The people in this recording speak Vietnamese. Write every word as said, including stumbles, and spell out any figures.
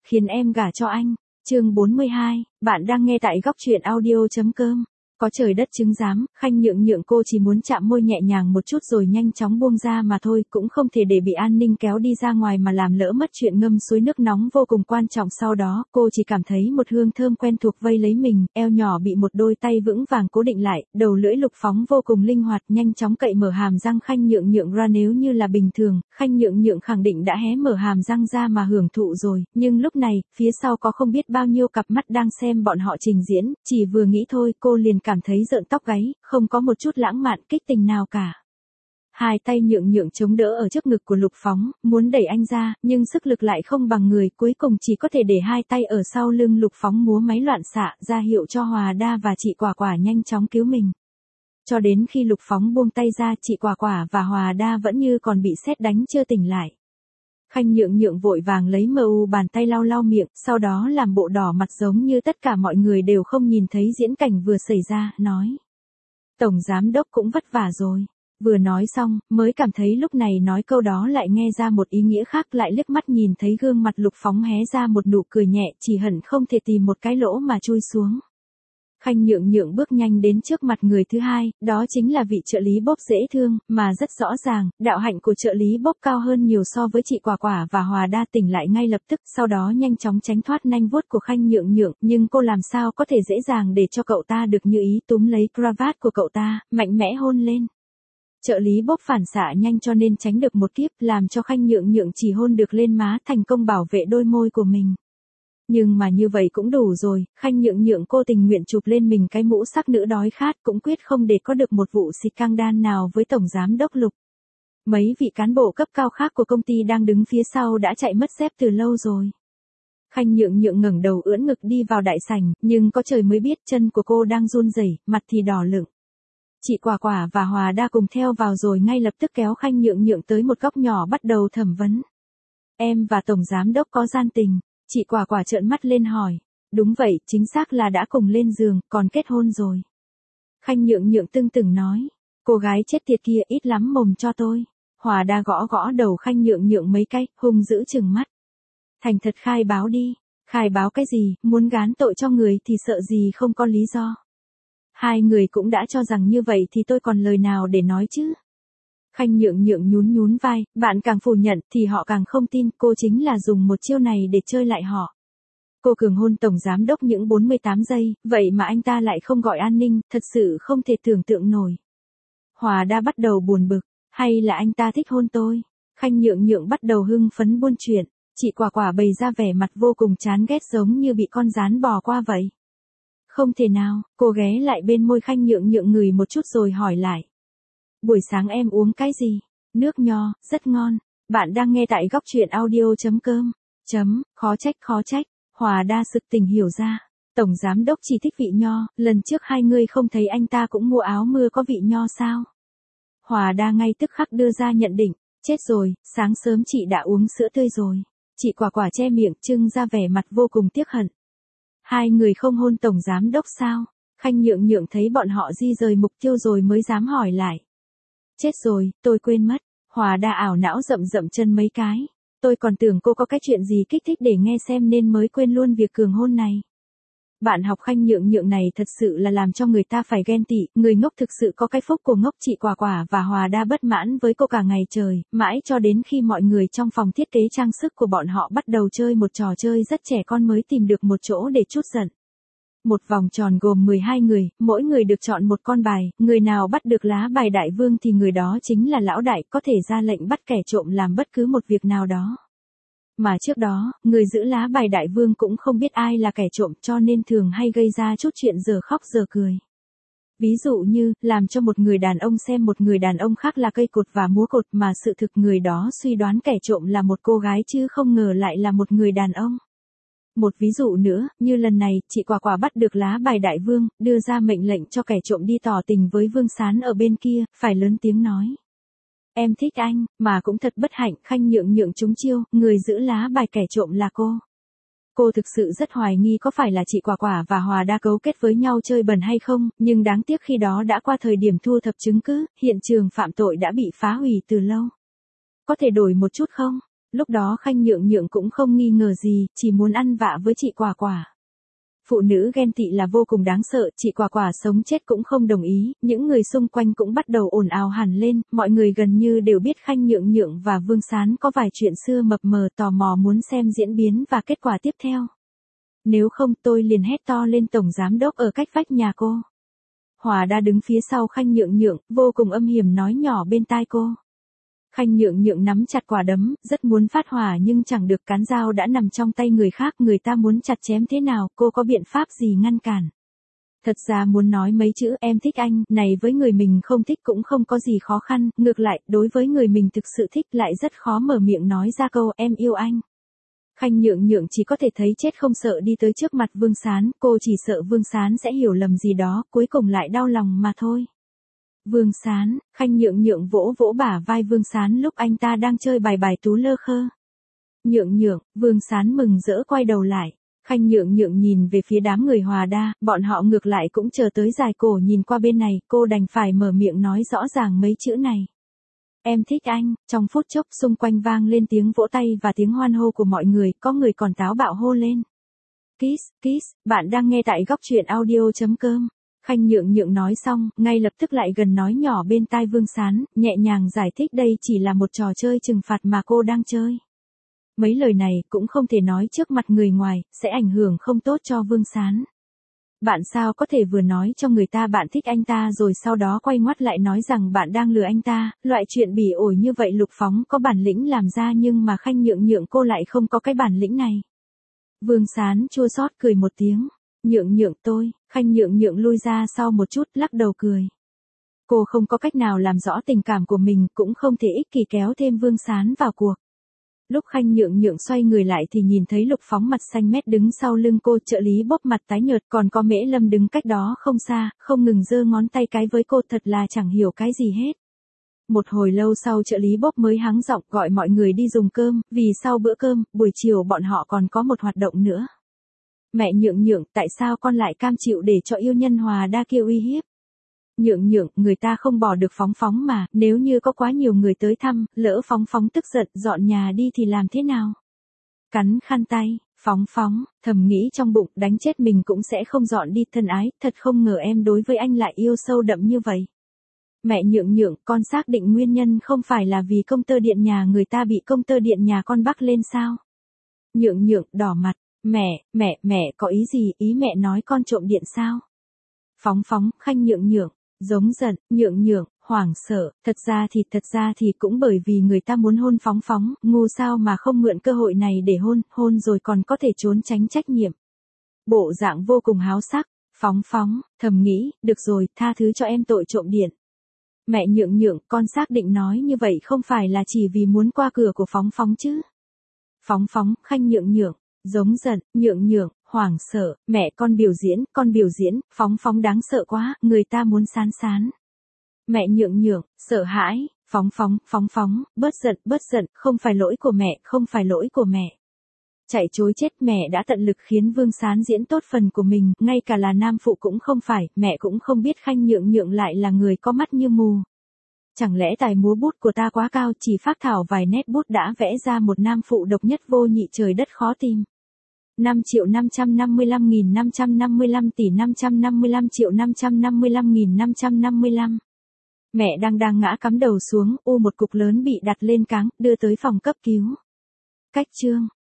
khiến em gả cho anh. Chương bốn mươi hai, bạn đang nghe tại góc truyện audio.com. Có trời đất chứng giám, Khanh Nhượng Nhượng cô chỉ muốn chạm môi nhẹ nhàng một chút rồi nhanh chóng buông ra mà thôi, cũng không thể để bị an ninh kéo đi ra ngoài mà làm lỡ mất chuyện ngâm suối nước nóng vô cùng quan trọng. Sau đó, cô chỉ cảm thấy một hương thơm quen thuộc vây lấy mình, eo nhỏ bị một đôi tay vững vàng cố định lại, đầu lưỡi Lục Phóng vô cùng linh hoạt, nhanh chóng cậy mở hàm răng Khanh Nhượng Nhượng ra. Nếu như là bình thường, Khanh Nhượng Nhượng khẳng định đã hé mở hàm răng ra mà hưởng thụ rồi, nhưng lúc này, phía sau có không biết bao nhiêu cặp mắt đang xem bọn họ trình diễn, chỉ vừa nghĩ thôi, cô liền cảm thấy rợn tóc gáy, không có một chút lãng mạn kích tình nào cả. Hai tay Nhượng Nhượng chống đỡ ở trước ngực của Lục Phóng, muốn đẩy anh ra, nhưng sức lực lại không bằng người, cuối cùng chỉ có thể để hai tay ở sau lưng Lục Phóng múa máy loạn xạ, ra hiệu cho Hòa Đa và chị Quả Quả nhanh chóng cứu mình. Cho đến khi Lục Phóng buông tay ra, chị Quả Quả và Hòa Đa vẫn như còn bị sét đánh chưa tỉnh lại. Khanh Nhượng Nhượng vội vàng lấy mờ u bàn tay lau lau miệng, sau đó làm bộ đỏ mặt giống như tất cả mọi người đều không nhìn thấy diễn cảnh vừa xảy ra, nói. Tổng giám đốc cũng vất vả rồi. Vừa nói xong, mới cảm thấy lúc này nói câu đó lại nghe ra một ý nghĩa khác, lại liếc mắt nhìn thấy gương mặt Lục Phóng hé ra một nụ cười nhẹ, chỉ hận không thể tìm một cái lỗ mà chui xuống. Khanh Nhượng Nhượng bước nhanh đến trước mặt người thứ hai, đó chính là vị trợ lý Bốp dễ thương, mà rất rõ ràng, đạo hạnh của trợ lý Bốp cao hơn nhiều so với chị Quả Quả và Hòa Đa. Tỉnh lại ngay lập tức, sau đó nhanh chóng tránh thoát nanh vuốt của Khanh Nhượng Nhượng, nhưng cô làm sao có thể dễ dàng để cho cậu ta được như ý, túm lấy cravat của cậu ta, mạnh mẽ hôn lên. Trợ lý Bốp phản xạ nhanh cho nên tránh được một kiếp, làm cho Khanh Nhượng Nhượng chỉ hôn được lên má, thành công bảo vệ đôi môi của mình. Nhưng mà như vậy cũng đủ rồi, Khanh Nhượng Nhượng cô tình nguyện chụp lên mình cái mũ sắc nữ đói khát, cũng quyết không để có được một vụ scandal nào với Tổng Giám đốc Lục. Mấy vị cán bộ cấp cao khác của công ty đang đứng phía sau đã chạy mất dép từ lâu rồi. Khanh Nhượng Nhượng ngẩng đầu ưỡn ngực đi vào đại sảnh, nhưng có trời mới biết chân của cô đang run rẩy, mặt thì đỏ lựng. Chị Quả Quả và Hòa Đa cùng theo vào rồi ngay lập tức kéo Khanh Nhượng Nhượng tới một góc nhỏ bắt đầu thẩm vấn. Em và Tổng Giám đốc có gian tình? Chị Quả Quả trợn mắt lên hỏi. Đúng vậy, chính xác là đã cùng lên giường, còn kết hôn rồi. Khanh Nhượng Nhượng tưng tửng nói. Cô gái chết tiệt kia ít lắm mồm cho tôi. Hòa Đa gõ gõ đầu Khanh Nhượng Nhượng mấy cái, hung dữ chừng mắt. Thành thật khai báo đi. Khai báo cái gì, muốn gán tội cho người thì sợ gì không có lý do. Hai người cũng đã cho rằng như vậy thì tôi còn lời nào để nói chứ. Khanh Nhượng Nhượng nhún nhún vai, bạn càng phủ nhận thì họ càng không tin, cô chính là dùng một chiêu này để chơi lại họ. Cô cường hôn Tổng Giám đốc những bốn mươi tám giây, vậy mà anh ta lại không gọi an ninh, thật sự không thể tưởng tượng nổi. Hòa Đa bắt đầu buồn bực, hay là anh ta thích hôn tôi? Khanh Nhượng Nhượng bắt đầu hưng phấn buôn chuyện, chị Quả Quả bày ra vẻ mặt vô cùng chán ghét giống như bị con gián bò qua vậy. Không thể nào, cô ghé lại bên môi Khanh Nhượng Nhượng ngửi một chút rồi hỏi lại. Buổi sáng em uống cái gì? Nước nho, rất ngon. Bạn đang nghe tại góc truyện audio.com. Chấm, khó trách khó trách. Hòa Đa sực tỉnh hiểu ra. Tổng Giám đốc chỉ thích vị nho, lần trước hai người không thấy anh ta cũng mua áo mưa có vị nho sao? Hòa Đa ngay tức khắc đưa ra nhận định. Chết rồi, sáng sớm chị đã uống sữa tươi rồi. Chị Quả Quả che miệng trưng ra vẻ mặt vô cùng tiếc hận. Hai người không hôn Tổng Giám đốc sao? Khanh Nhượng Nhượng thấy bọn họ di rời mục tiêu rồi mới dám hỏi lại. Chết rồi, tôi quên mất. Hòa Đa ảo não rậm rậm chân mấy cái. Tôi còn tưởng cô có cái chuyện gì kích thích để nghe xem nên mới quên luôn việc cường hôn này. Bạn học Khanh Nhượng Nhượng này thật sự là làm cho người ta phải ghen tị, người ngốc thực sự có cái phúc của ngốc. Chị Quả Quả và Hòa Đa bất mãn với cô cả ngày trời, mãi cho đến khi mọi người trong phòng thiết kế trang sức của bọn họ bắt đầu chơi một trò chơi rất trẻ con mới tìm được một chỗ để trút giận. Một vòng tròn gồm mười hai người, mỗi người được chọn một con bài, người nào bắt được lá bài đại vương thì người đó chính là lão đại, có thể ra lệnh bắt kẻ trộm làm bất cứ một việc nào đó. Mà trước đó, người giữ lá bài đại vương cũng không biết ai là kẻ trộm cho nên thường hay gây ra chút chuyện giờ khóc giờ cười. Ví dụ như, làm cho một người đàn ông xem một người đàn ông khác là cây cột và múa cột mà sự thực người đó suy đoán kẻ trộm là một cô gái chứ không ngờ lại là một người đàn ông. Một ví dụ nữa, như lần này, chị Quả Quả bắt được lá bài đại vương, đưa ra mệnh lệnh cho kẻ trộm đi tỏ tình với Vương Sán ở bên kia, phải lớn tiếng nói. Em thích anh, mà cũng thật bất hạnh, Khanh Nhượng Nhượng trúng chiêu, người giữ lá bài kẻ trộm là cô. Cô thực sự rất hoài nghi có phải là chị Quả Quả và Hòa Đa cấu kết với nhau chơi bẩn hay không, nhưng đáng tiếc khi đó đã qua thời điểm thu thập chứng cứ, hiện trường phạm tội đã bị phá hủy từ lâu. Có thể đổi một chút không? Lúc đó Khanh Nhượng Nhượng cũng không nghi ngờ gì, chỉ muốn ăn vạ với chị Quả Quả. Phụ nữ ghen tị là vô cùng đáng sợ, chị Quả Quả sống chết cũng không đồng ý, những người xung quanh cũng bắt đầu ồn ào hẳn lên, mọi người gần như đều biết Khanh Nhượng Nhượng và Vương Sán có vài chuyện xưa mập mờ, tò mò muốn xem diễn biến và kết quả tiếp theo. Nếu không tôi liền hét to lên tổng giám đốc ở cách vách nhà cô. Hòa Đa đứng phía sau Khanh Nhượng Nhượng, vô cùng âm hiểm nói nhỏ bên tai cô. Khanh Nhượng Nhượng nắm chặt quả đấm, rất muốn phát hỏa nhưng chẳng được, cán dao đã nằm trong tay người khác, người ta muốn chặt chém thế nào, cô có biện pháp gì ngăn cản. Thật ra muốn nói mấy chữ em thích anh, này với người mình không thích cũng không có gì khó khăn, ngược lại, đối với người mình thực sự thích lại rất khó mở miệng nói ra câu em yêu anh. Khanh Nhượng Nhượng chỉ có thể thấy chết không sợ đi tới trước mặt Vương Sán, cô chỉ sợ Vương Sán sẽ hiểu lầm gì đó, cuối cùng lại đau lòng mà thôi. Vương Sán, Khanh Nhượng Nhượng vỗ vỗ bả vai Vương Sán lúc anh ta đang chơi bài bài tú lơ khơ. Nhượng Nhượng, Vương Sán mừng rỡ quay đầu lại. Khanh Nhượng Nhượng nhìn về phía đám người Hòa Đa, bọn họ ngược lại cũng chờ tới dài cổ nhìn qua bên này, cô đành phải mở miệng nói rõ ràng mấy chữ này. Em thích anh, trong phút chốc xung quanh vang lên tiếng vỗ tay và tiếng hoan hô của mọi người, có người còn táo bạo hô lên. Kiss, kiss, bạn đang nghe tại góc truyện audio chấm com. Khanh Nhượng Nhượng nói xong, ngay lập tức lại gần nói nhỏ bên tai Vương Sán, nhẹ nhàng giải thích đây chỉ là một trò chơi trừng phạt mà cô đang chơi. Mấy lời này cũng không thể nói trước mặt người ngoài, sẽ ảnh hưởng không tốt cho Vương Sán. Bạn sao có thể vừa nói cho người ta bạn thích anh ta rồi sau đó quay ngoắt lại nói rằng bạn đang lừa anh ta, loại chuyện bỉ ổi như vậy Lục Phóng có bản lĩnh làm ra nhưng mà Khanh Nhượng Nhượng cô lại không có cái bản lĩnh này. Vương Sán chua xót cười một tiếng. Nhượng Nhượng tôi, Khanh Nhượng Nhượng lui ra sau một chút lắc đầu cười. Cô không có cách nào làm rõ tình cảm của mình, cũng không thể ích kỷ kéo thêm Vương Sán vào cuộc. Lúc Khanh Nhượng Nhượng xoay người lại thì nhìn thấy Lục Phóng mặt xanh mét đứng sau lưng cô, trợ lý bóp mặt tái nhợt, còn có Mễ Lâm đứng cách đó không xa, không ngừng giơ ngón tay cái với cô, thật là chẳng hiểu cái gì hết. Một hồi lâu sau trợ lý bóp mới hắng giọng gọi mọi người đi dùng cơm, vì sau bữa cơm, buổi chiều bọn họ còn có một hoạt động nữa. Mẹ Nhượng Nhượng, tại sao con lại cam chịu để cho yêu nhân Hòa Đa kia uy hiếp? Nhượng Nhượng, người ta không bỏ được Phóng Phóng mà, nếu như có quá nhiều người tới thăm, lỡ Phóng Phóng tức giận dọn nhà đi thì làm thế nào? Cắn khăn tay, Phóng Phóng, thầm nghĩ trong bụng, đánh chết mình cũng sẽ không dọn đi, thân ái, thật không ngờ em đối với anh lại yêu sâu đậm như vậy. Mẹ Nhượng Nhượng, con xác định nguyên nhân không phải là vì công tơ điện nhà người ta bị công tơ điện nhà con bắc lên sao? Nhượng Nhượng, đỏ mặt. Mẹ, mẹ, mẹ có ý gì, ý mẹ nói con trộm điện sao? Phóng Phóng, Khanh Nhượng Nhượng, giống giận, Nhượng Nhượng, hoảng sợ, thật ra thì, thật ra thì cũng bởi vì người ta muốn hôn Phóng Phóng, ngu sao mà không mượn cơ hội này để hôn, hôn rồi còn có thể trốn tránh trách nhiệm. Bộ dạng vô cùng háo sắc, Phóng Phóng, thầm nghĩ, được rồi, tha thứ cho em tội trộm điện. Mẹ Nhượng Nhượng, con xác định nói như vậy không phải là chỉ vì muốn qua cửa của Phóng Phóng chứ? Phóng Phóng, Khanh Nhượng Nhượng. Giống giận, Nhượng Nhượng, hoảng sợ, mẹ con biểu diễn, con biểu diễn, Phóng Phóng đáng sợ quá, người ta muốn Sán Sán. Mẹ Nhượng Nhượng, sợ hãi, Phóng Phóng, Phóng Phóng, bớt giận, bớt giận, không phải lỗi của mẹ, không phải lỗi của mẹ. Chạy chối chết, mẹ đã tận lực khiến Vương Sán diễn tốt phần của mình, ngay cả là nam phụ cũng không phải, mẹ cũng không biết Khanh Nhượng Nhượng lại là người có mắt như mù. Chẳng lẽ tài múa bút của ta quá cao, chỉ phác thảo vài nét bút đã vẽ ra một nam phụ độc nhất vô nhị, trời đất khó tìm. năm triệu năm trăm năm mươi lăm nghìn năm trăm năm mươi lăm tỷ năm trăm năm mươi lăm triệu năm trăm năm mươi lăm nghìn năm trăm năm mươi lăm. Mẹ đang đang ngã cắm đầu xuống, u một cục lớn bị đặt lên cáng, đưa tới phòng cấp cứu. Cách chương